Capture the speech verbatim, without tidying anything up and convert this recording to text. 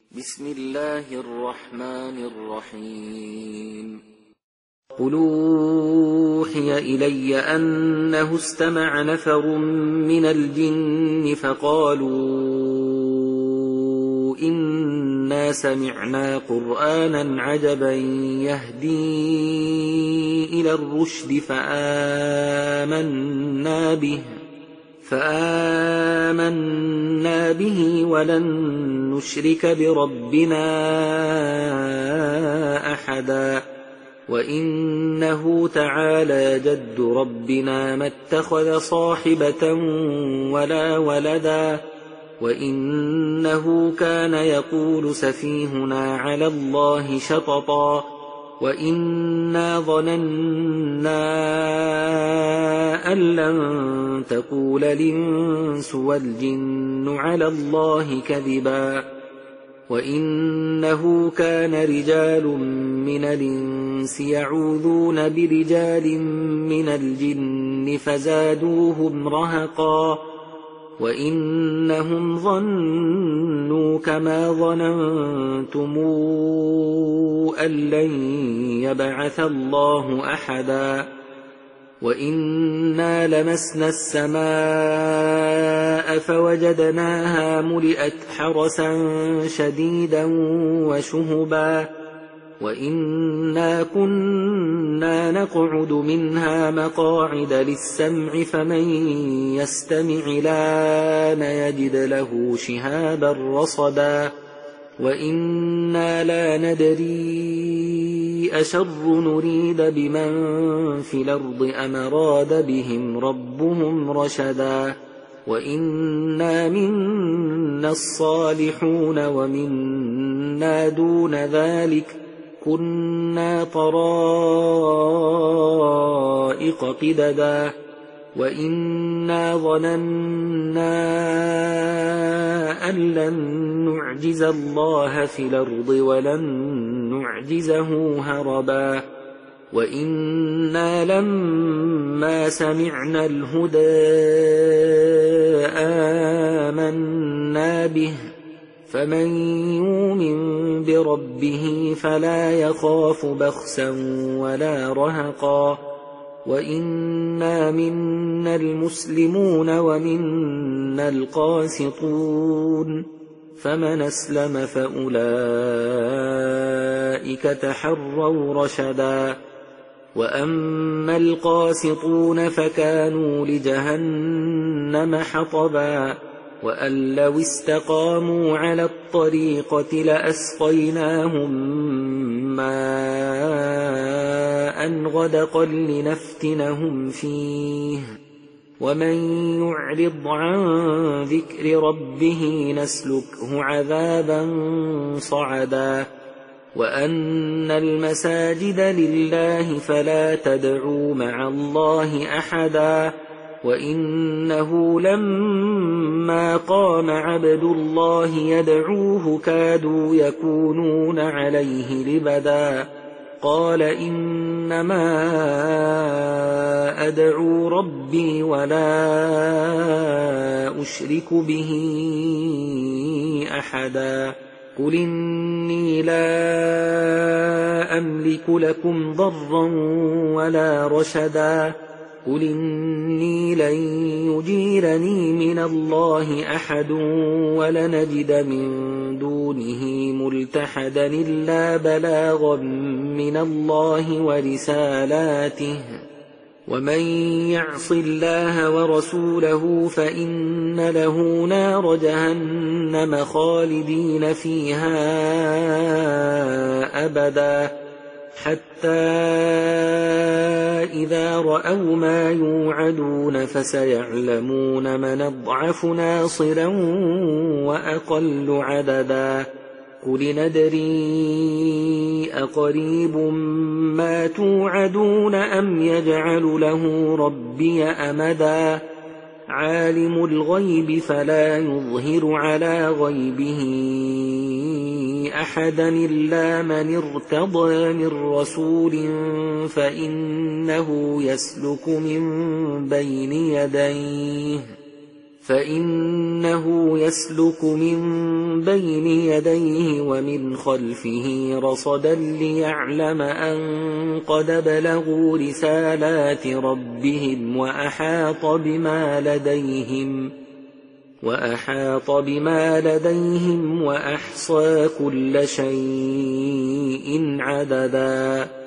بسم الله الرحمن الرحيم قل أوحي إلي أنه استمع نفر من الجن فقالوا إنا سمعنا قرآنا عجبا يهدي إلى الرشد فآمنا به فآمنا به ولن نشرك بربنا أحدا وإنه تعالى جد ربنا ما اتخذ صاحبة ولا ولدا وإنه كان يقول سفيهنا على الله شططا وإنا ظننا أن لن تقول الإنس والجن على الله كذبا وإنه كان رجال من الإنس يعوذون برجال من الجن فزادوهم رهقا وإنهم ظنوا كما ظننتم أن لن يبعث الله أحدا وإنا لمسنا السماء فوجدناها ملئت حرسا شديدا وشهبا وإنا كنا نقعد منها مقاعد للسمع فمن يستمع الآن يجد له شهابا رصدا وإنا لا ندري أشر نريد بمن في الأرض أم أراد بهم ربهم رشدا وإنا منا الصالحون ومنا دون ذلك كنا طرائق قددا وإنا ظننا أن لن نعجز الله في الأرض ولن نعجزه هربا وإنا لما سمعنا الهدى آمنا به فمن يؤمن بربه فلا يخاف بخسا ولا رهقا وإنا منا المسلمون ومنا القاسطون فمن أسلم فأولئك تحروا رشدا وأما القاسطون فكانوا لجهنم حطبا وأن لو استقاموا على الطريقة لأسقيناهم ماء غدقا لنفتنهم فيه ومن يعرض عن ذكر ربه نسلكه عذابا صعدا وأن المساجد لله فلا تدعوا مع الله أحدا وإنه لما قام عبد الله يدعوه كادوا يكونون عليه لبدا قال إنما أدعو ربي ولا أشرك به أحدا قل إني لا أملك لكم ضرا ولا رشدا قل إني لن يجيرني من الله أحد ولنجد من دونه ملتحدا إلا بلاغا من الله ورسالاته ومن يعص الله ورسوله فإن له نار جهنم خالدين فيها أبدا حتى إذا رأوا ما يوعدون فسيعلمون من أضعف ناصرا وأقل عددا قل ندري أقريب ما توعدون أم يجعل له ربي أمدا عالم الغيب فلا يظهر على غيبه أحدا إلا من ارتضى من رسول فإنه يسلك من بين يديه فإنه يسلك من بين يديه ومن خلفه رصدا ليعلم أن قد بلغوا رسالات ربهم وأحاط بما لديهم وأحاط بما لديهم وأحصى كل شيء عددا.